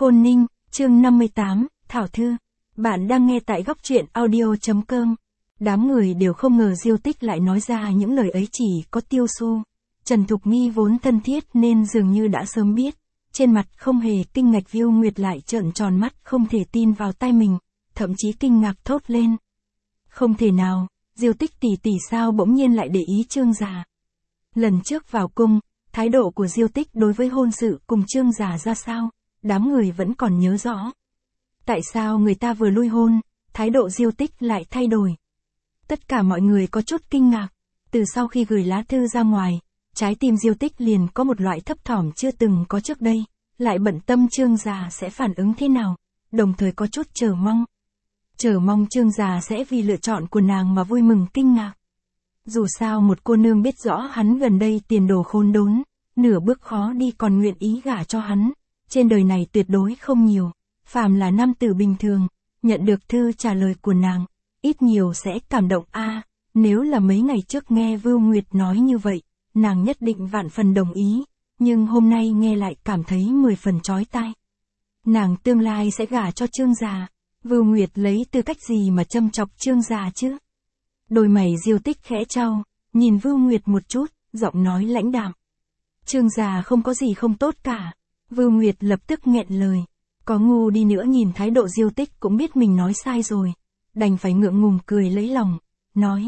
Khôn Ninh, chương 58, Thảo Thư. Bạn đang nghe tại góc truyện audio.com. Đám người đều không ngờ Diêu Tích lại nói ra những lời ấy chỉ có Tiêu Xu. Trần Thục Nghi vốn thân thiết nên dường như đã sớm biết. Trên mặt không hề kinh ngạc, Viu Nguyệt lại trợn tròn mắt không thể tin vào tai mình, thậm chí kinh ngạc thốt lên. Không thể nào, Diêu Tích tỷ tỷ sao bỗng nhiên lại để ý Trương gia. Lần trước vào cung, thái độ của Diêu Tích đối với hôn sự cùng Trương gia ra sao, đám người vẫn còn nhớ rõ. Tại sao người ta vừa lui hôn, thái độ Diêu Tích lại thay đổi? Tất cả mọi người có chút kinh ngạc. Từ sau khi gửi lá thư ra ngoài, trái tim Diêu Tích liền có một loại thấp thỏm chưa từng có trước đây, lại bận tâm Trương gia sẽ phản ứng thế nào, đồng thời có chút chờ mong. Chờ mong Trương gia sẽ vì lựa chọn của nàng mà vui mừng kinh ngạc. Dù sao một cô nương biết rõ hắn gần đây tiền đồ khốn đốn, nửa bước khó đi còn nguyện ý gả cho hắn, trên đời này tuyệt đối không nhiều. Phàm là nam tử bình thường, nhận được thư trả lời của nàng, ít nhiều sẽ cảm động a. Nếu là mấy ngày trước nghe Vưu Nguyệt nói như vậy, nàng nhất định vạn phần đồng ý, nhưng hôm nay nghe lại cảm thấy 10 phần chói tai. Nàng tương lai sẽ gả cho Trương gia, Vưu Nguyệt lấy tư cách gì mà châm chọc Trương gia chứ? Đôi mày Diêu Tích khẽ chau, nhìn Vưu Nguyệt một chút, giọng nói lãnh đạm. Trương gia không có gì không tốt cả. Vưu Nguyệt lập tức nghẹn lời. Có ngu đi nữa nhìn thái độ Diêu Tích cũng biết mình nói sai rồi, đành phải ngượng ngùng cười lấy lòng, nói.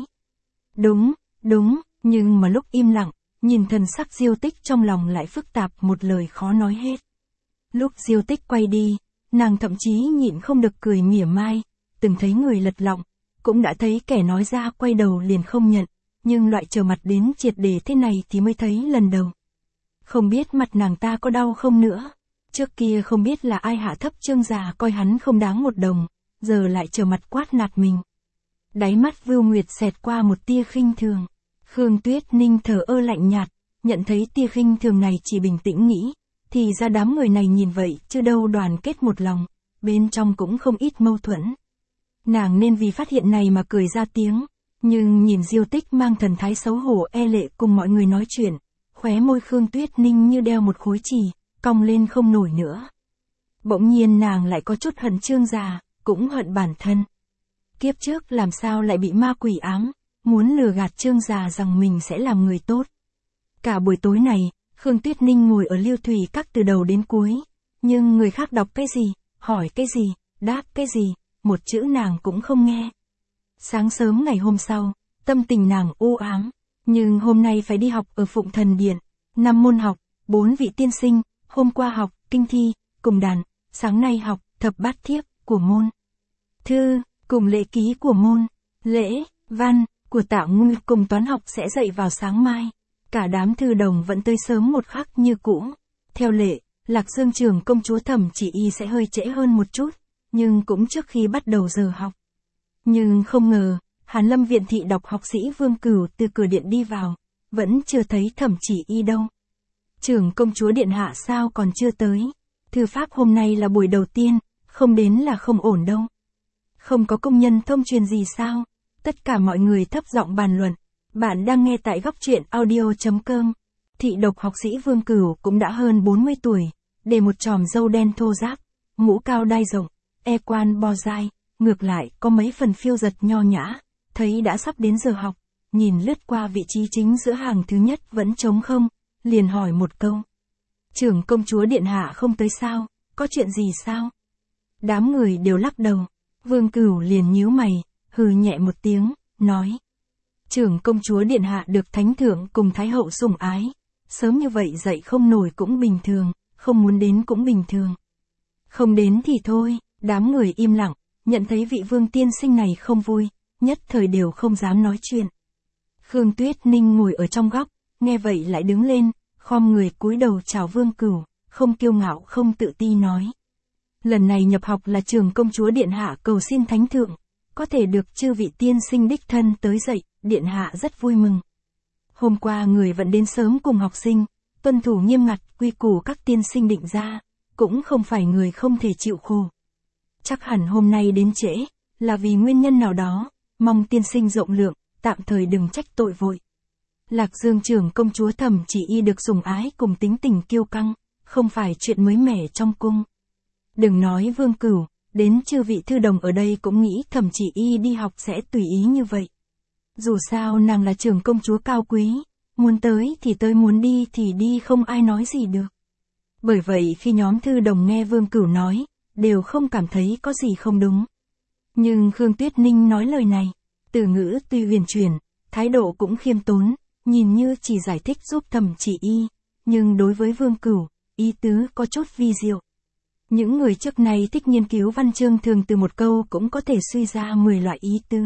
Đúng, nhưng mà lúc im lặng, nhìn thần sắc Diêu Tích trong lòng lại phức tạp một lời khó nói hết. Lúc Diêu Tích quay đi, nàng thậm chí nhịn không được cười mỉa mai, từng thấy người lật lọng, cũng đã thấy kẻ nói ra quay đầu liền không nhận, nhưng loại trở mặt đến triệt để thế này thì mới thấy lần đầu. Không biết mặt nàng ta có đau không nữa. Trước kia không biết là ai hạ thấp Trương gia coi hắn không đáng một đồng, giờ lại trở mặt quát nạt mình. Đáy mắt Vưu Nguyệt xẹt qua một tia khinh thường. Khương Tuyết Ninh thờ ơ lạnh nhạt, nhận thấy tia khinh thường này chỉ bình tĩnh nghĩ, thì ra đám người này nhìn vậy chứ đâu đoàn kết một lòng, bên trong cũng không ít mâu thuẫn. Nàng nên vì phát hiện này mà cười ra tiếng, nhưng nhìn Diêu Tích mang thần thái xấu hổ e lệ cùng mọi người nói chuyện, khóe môi Khương Tuyết Ninh như đeo một khối chì, cong lên không nổi nữa. Bỗng nhiên nàng lại có chút hận Trương gia, cũng hận bản thân. Kiếp trước làm sao lại bị ma quỷ ám, muốn lừa gạt Trương gia rằng mình sẽ làm người tốt. Cả buổi tối này, Khương Tuyết Ninh ngồi ở Liêu Thủy Các từ đầu đến cuối, nhưng người khác đọc cái gì, hỏi cái gì, đáp cái gì, một chữ nàng cũng không nghe. Sáng sớm ngày hôm sau, tâm tình nàng u ám, nhưng hôm nay phải đi học ở Phụng Thần Điện, 5 môn học, 4 vị tiên sinh. Hôm qua học, kinh thi, cùng đàn, sáng nay học, thập bát thiếp, của môn. Thư, cùng lễ ký của môn. Lễ, văn, của Tạo Ngư cùng toán học sẽ dạy vào sáng mai. Cả đám thư đồng vẫn tới sớm một khắc như cũ. Theo lệ, Lạc Dương Trường công chúa Thẩm Chỉ Y sẽ hơi trễ hơn một chút, nhưng cũng trước khi bắt đầu giờ học. Nhưng không ngờ, Hàn Lâm viện thị đọc học sĩ Vương Cửu từ cửa điện đi vào, vẫn chưa thấy Thẩm Chỉ Y đâu. Trưởng công chúa điện hạ sao còn chưa tới? Thư pháp hôm nay là buổi đầu tiên, không đến là không ổn đâu. Không có công nhân thông truyền gì sao? Tất cả mọi người thấp giọng bàn luận. Bạn đang nghe tại góc truyện audio.com. Thị độc học sĩ Vương Cửu cũng đã hơn 40 tuổi, để một chòm râu đen thô ráp, mũ cao đai rộng, e quan bo dai, ngược lại có mấy phần phiêu giật nho nhã, thấy đã sắp đến giờ học, nhìn lướt qua vị trí chính giữa hàng thứ nhất vẫn trống không. Liền hỏi một câu. Trưởng công chúa điện hạ không tới sao, có chuyện gì sao? Đám người đều lắc đầu. Vương Cửu liền nhíu mày, hừ nhẹ một tiếng, nói. Trưởng công chúa điện hạ được thánh thượng cùng thái hậu sủng ái. Sớm như vậy dậy không nổi cũng bình thường, không muốn đến cũng bình thường. Không đến thì thôi, đám người im lặng, nhận thấy vị Vương tiên sinh này không vui, nhất thời đều không dám nói chuyện. Khương Tuyết Ninh ngồi ở trong góc. Nghe vậy lại đứng lên, khom người cúi đầu chào Vương Cửu, không kiêu ngạo không tự ti nói. Lần này nhập học là trưởng công chúa điện hạ cầu xin thánh thượng, có thể được chư vị tiên sinh đích thân tới dạy, điện hạ rất vui mừng. Hôm qua người vẫn đến sớm cùng học sinh, tuân thủ nghiêm ngặt quy củ các tiên sinh định ra, cũng không phải người không thể chịu khổ. Chắc hẳn hôm nay đến trễ, là vì nguyên nhân nào đó, mong tiên sinh rộng lượng, tạm thời đừng trách tội vội. Lạc Dương trưởng công chúa Thẩm Chỉ Y được sủng ái cùng tính tình kiêu căng, không phải chuyện mới mẻ trong cung. Đừng nói Vương Cửu, đến chư vị thư đồng ở đây cũng nghĩ Thẩm Chỉ Y đi học sẽ tùy ý như vậy. Dù sao nàng là trưởng công chúa cao quý, muốn tới thì tới, muốn đi thì đi, không ai nói gì được. Bởi vậy khi nhóm thư đồng nghe Vương Cửu nói, đều không cảm thấy có gì không đúng. Nhưng Khương Tuyết Ninh nói lời này, từ ngữ tuy huyền chuyển, thái độ cũng khiêm tốn, nhìn như chỉ giải thích giúp Thẩm Chỉ Y, nhưng đối với Vương Cửu, ý tứ có chút vi diệu. Những người trước này thích nghiên cứu văn chương thường từ một câu cũng có thể suy ra 10 loại ý tứ.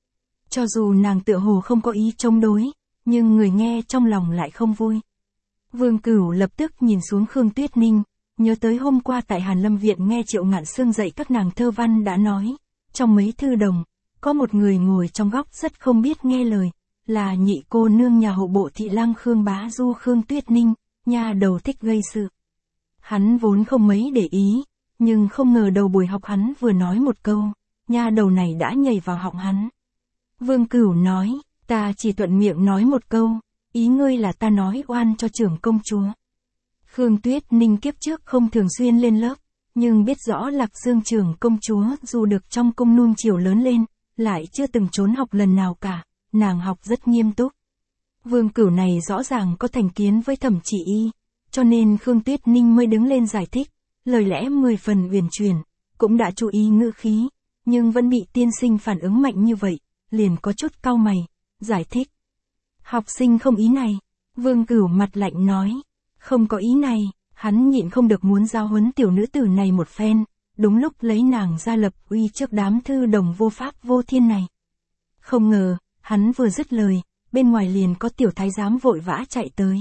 Cho dù nàng tựa hồ không có ý chống đối, nhưng người nghe trong lòng lại không vui. Vương Cửu lập tức nhìn xuống Khương Tuyết Ninh, nhớ tới hôm qua tại Hàn Lâm Viện nghe Triệu Ngạn Sương dạy các nàng thơ văn đã nói, trong mấy thư đồng, có một người ngồi trong góc rất không biết nghe lời, là nhị cô nương nhà hộ bộ thị lang Khương Bá Du Khương Tuyết Ninh, nha đầu thích gây sự. Hắn vốn không mấy để ý, nhưng không ngờ đầu buổi học hắn vừa nói một câu, nha đầu này đã nhảy vào họng hắn. Vương Cửu nói, ta chỉ thuận miệng nói một câu, ý ngươi là ta nói oan cho trưởng công chúa. Khương Tuyết Ninh kiếp trước không thường xuyên lên lớp, nhưng biết rõ Lạc Dương trưởng công chúa dù được trong cung nuông chiều lớn lên, lại chưa từng trốn học lần nào cả, nàng học rất nghiêm túc. Vương Cửu này rõ ràng có thành kiến với Thẩm Chỉ Y, cho nên Khương Tuyết Ninh mới đứng lên giải thích, lời lẽ 10 phần uyển chuyển, cũng đã chú ý ngữ khí, nhưng vẫn bị tiên sinh phản ứng mạnh như vậy, liền có chút cau mày, giải thích. Học sinh không ý này, Vương Cửu mặt lạnh nói, không có ý này, hắn nhịn không được muốn giao huấn tiểu nữ tử này một phen, đúng lúc lấy nàng ra lập uy trước đám thư đồng vô pháp vô thiên này. Không ngờ, hắn vừa dứt lời, bên ngoài liền có tiểu thái giám vội vã chạy tới.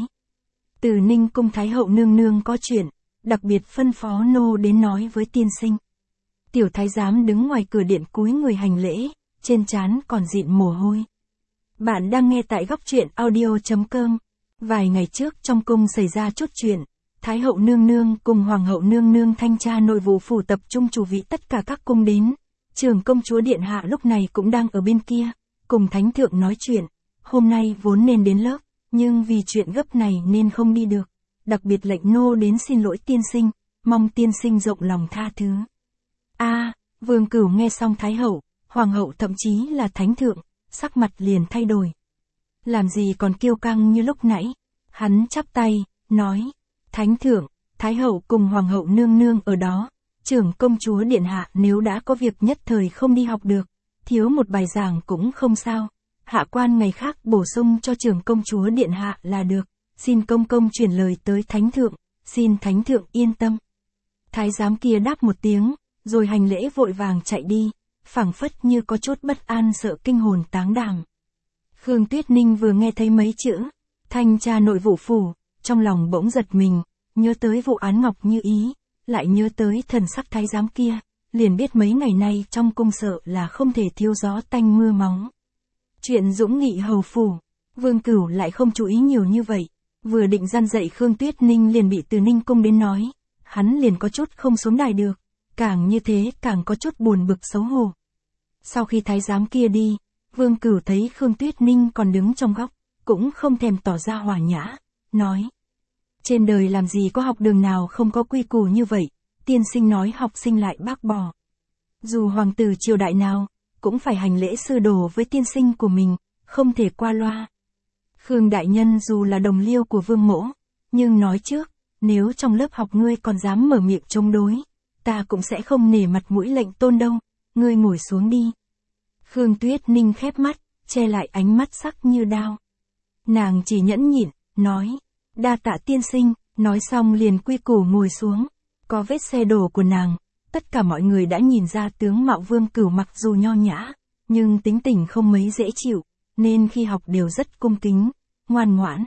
Từ Ninh cung thái hậu nương nương có chuyện, đặc biệt phân phó nô đến nói với tiên sinh. Tiểu thái giám đứng ngoài cửa điện cúi người hành lễ, trên trán còn dịn mồ hôi. Bạn đang nghe tại góc truyện audio.com. Vài ngày trước trong cung xảy ra chút chuyện, thái hậu nương nương cùng hoàng hậu nương nương thanh tra nội vụ phủ tập trung chủ vị tất cả các cung đến. Trưởng công chúa điện hạ lúc này cũng đang ở bên kia, cùng thánh thượng nói chuyện. Hôm nay vốn nên đến lớp, nhưng vì chuyện gấp này nên không đi được. Đặc biệt lệnh nô đến xin lỗi tiên sinh, mong tiên sinh rộng lòng tha thứ. Vương Cửu nghe xong thái hậu, hoàng hậu thậm chí là thánh thượng, sắc mặt liền thay đổi. Làm gì còn kiêu căng như lúc nãy, hắn chắp tay, nói, thánh thượng, thái hậu cùng hoàng hậu nương nương ở đó, trưởng công chúa điện hạ nếu đã có việc nhất thời không đi học được, thiếu một bài giảng cũng không sao, hạ quan ngày khác bổ sung cho trưởng công chúa điện hạ là được, xin công công chuyển lời tới thánh thượng, xin thánh thượng yên tâm. Thái giám kia đáp một tiếng, rồi hành lễ vội vàng chạy đi, phảng phất như có chút bất an sợ kinh hồn táng đảm. Khương Tuyết Ninh vừa nghe thấy mấy chữ, thanh tra nội vụ phủ, trong lòng bỗng giật mình, nhớ tới vụ án Ngọc Như Ý, lại nhớ tới thần sắc thái giám kia, liền biết mấy ngày nay trong cung sợ là không thể thiếu gió tanh mưa máu. Chuyện Dũng Nghị hầu phủ, Vương Cửu lại không chú ý nhiều như vậy, vừa định răn dạy Khương Tuyết Ninh liền bị Từ Ninh cung đến nói, hắn liền có chút không xuống đài được, càng như thế càng có chút buồn bực xấu hổ. Sau khi thái giám kia đi, Vương Cửu thấy Khương Tuyết Ninh còn đứng trong góc, cũng không thèm tỏ ra hòa nhã, nói. Trên đời làm gì có học đường nào không có quy củ như vậy, tiên sinh nói học sinh lại bác bỏ. Dù hoàng tử triều đại nào, cũng phải hành lễ sư đồ với tiên sinh của mình, không thể qua loa. Khương đại nhân dù là đồng liêu của vương mỗ, nhưng nói trước, nếu trong lớp học ngươi còn dám mở miệng chống đối, ta cũng sẽ không nể mặt mũi lệnh tôn đâu, ngươi ngồi xuống đi. Khương Tuyết Ninh khép mắt, che lại ánh mắt sắc như đao. Nàng chỉ nhẫn nhịn, nói, đa tạ tiên sinh, nói xong liền quy củ ngồi xuống. Có vết xe đổ của nàng, tất cả mọi người đã nhìn ra tướng mạo Vương Cửu mặc dù nho nhã, nhưng tính tình không mấy dễ chịu, nên khi học đều rất cung kính, ngoan ngoãn.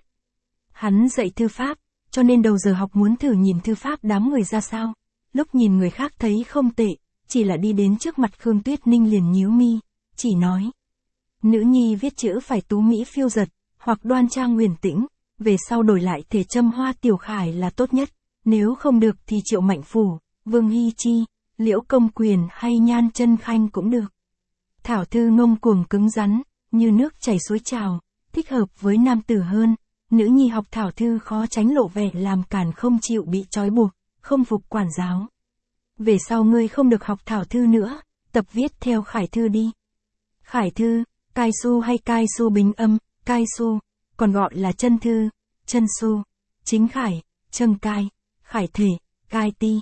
Hắn dạy thư pháp, cho nên đầu giờ học muốn thử nhìn thư pháp đám người ra sao. Lúc nhìn người khác thấy không tệ, chỉ là đi đến trước mặt Khương Tuyết Ninh liền nhíu mi, chỉ nói. Nữ nhi viết chữ phải tú mỹ phiêu giật, hoặc đoan trang huyền tĩnh, về sau đổi lại thể châm hoa tiểu khải là tốt nhất, nếu không được thì Triệu Mạnh Phủ, Vương Hy Chi, Liễu Công Quyền hay Nhan Chân Khanh cũng được. Thảo thư ngông cuồng cứng rắn, như nước chảy suối trào, thích hợp với nam tử hơn, nữ nhi học thảo thư khó tránh lộ vẻ làm cản không chịu bị trói buộc, không phục quản giáo. Về sau ngươi không được học Thảo Thư nữa, tập viết theo Khải Thư đi. Khải Thư, Cai Su hay Cai Su bính âm, Cai Su, còn gọi là chân thư, chân su, chính khải, trâng cai, khải thể, cai ti.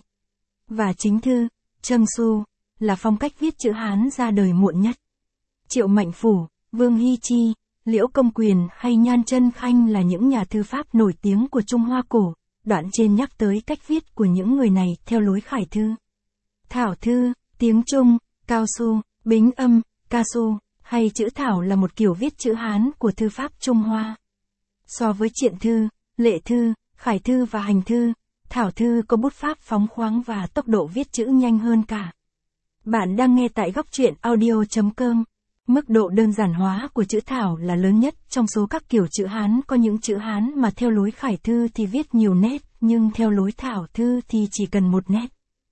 Và chính thư, trâng su, là phong cách viết chữ Hán ra đời muộn nhất. Triệu Mạnh Phủ, Vương Hy Chi, Liễu Công Quyền hay Nhan Chân Khanh là những nhà thư pháp nổi tiếng của Trung Hoa cổ, đoạn trên nhắc tới cách viết của những người này theo lối Khải Thư. Thảo Thư, tiếng Trung, cao su, bính âm, ca su, hay chữ thảo là một kiểu viết chữ Hán của thư pháp Trung Hoa. So với Triện Thư, Lệ Thư, Khải Thư và Hành Thư, Thảo Thư có bút pháp phóng khoáng và tốc độ viết chữ nhanh hơn cả. Bạn đang nghe tại góc truyện audio.com. Mức độ đơn giản hóa của chữ Thảo là lớn nhất trong số các kiểu chữ Hán. Có những chữ Hán mà theo lối Khải Thư thì viết nhiều nét, nhưng theo lối Thảo Thư thì chỉ cần một nét.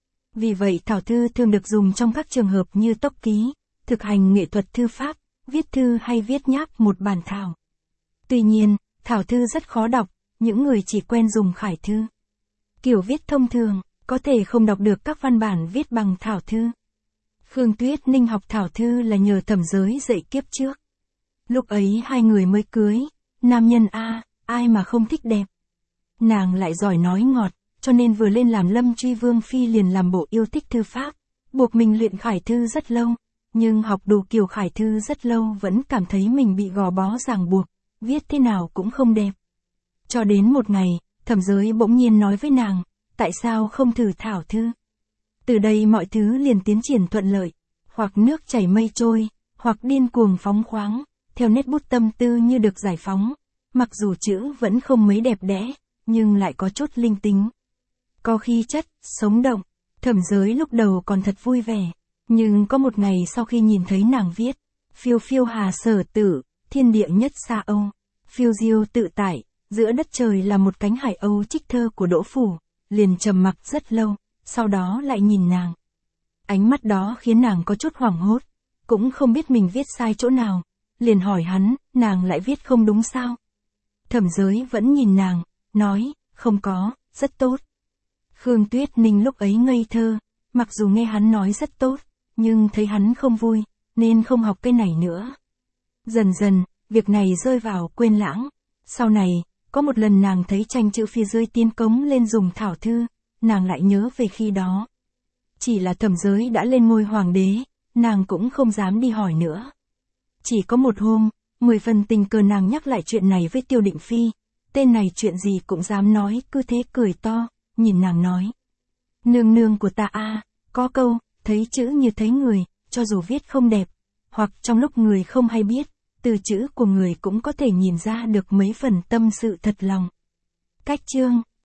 Vì vậy Thảo Thư thường được dùng trong các trường hợp như tốc ký, thực hành nghệ thuật thư pháp, viết thư hay viết nháp một bản thảo. Tuy nhiên, Thảo Thư rất khó đọc, những người chỉ quen dùng Khải Thư. Kiểu viết thông thường, có thể không đọc được các văn bản viết bằng Thảo Thư. Khương Tuyết Ninh học Thảo Thư là nhờ Thẩm Giới dạy kiếp trước. Lúc ấy hai người mới cưới, nam nhân ai mà không thích đẹp. Nàng lại giỏi nói ngọt, cho nên vừa lên làm Lâm Truy Vương Phi liền làm bộ yêu thích thư pháp, buộc mình luyện Khải Thư rất lâu, nhưng học đủ kiểu Khải Thư rất lâu vẫn cảm thấy mình bị gò bó ràng buộc, viết thế nào cũng không đẹp. Cho đến một ngày, Thẩm Giới bỗng nhiên nói với nàng, tại sao không thử Thảo Thư? Từ đây mọi thứ liền tiến triển thuận lợi, hoặc nước chảy mây trôi, hoặc điên cuồng phóng khoáng, theo nét bút tâm tư như được giải phóng, mặc dù chữ vẫn không mấy đẹp đẽ, nhưng lại có chút linh tính. Có khí chất, sống động. Thẩm Giới lúc đầu còn thật vui vẻ, nhưng có một ngày sau khi nhìn thấy nàng viết, phiêu phiêu hà sở tử, thiên địa nhất xa Âu, phiêu diêu tự tại, giữa đất trời là một cánh hải Âu trích thơ của Đỗ Phủ, liền trầm mặc rất lâu, sau đó lại nhìn nàng. Ánh mắt đó khiến nàng có chút hoảng hốt, cũng không biết mình viết sai chỗ nào, liền hỏi hắn, nàng lại viết không đúng sao? Thẩm Giới vẫn nhìn nàng, nói, không có, rất tốt. Khương Tuyết Ninh lúc ấy ngây thơ, mặc dù nghe hắn nói rất tốt, nhưng thấy hắn không vui, nên không học cái này nữa. Dần dần, việc này rơi vào quên lãng. Sau này, có một lần nàng thấy tranh chữ phía dưới tiến cống lên dùng Thảo Thư, nàng lại nhớ về khi đó. Chỉ là Thẩm Giới đã lên ngôi hoàng đế, nàng cũng không dám đi hỏi nữa. Chỉ có một hôm, 10 phần tình cờ nàng nhắc lại chuyện này với Tiêu Định Phi, tên này chuyện gì cũng dám nói, cứ thế cười to, nhìn nàng nói. Nương nương của ta có câu, thấy chữ như thấy người, cho dù viết không đẹp, hoặc trong lúc người không hay biết, từ chữ của người cũng có thể nhìn ra được mấy phần tâm sự thật lòng. Cách chương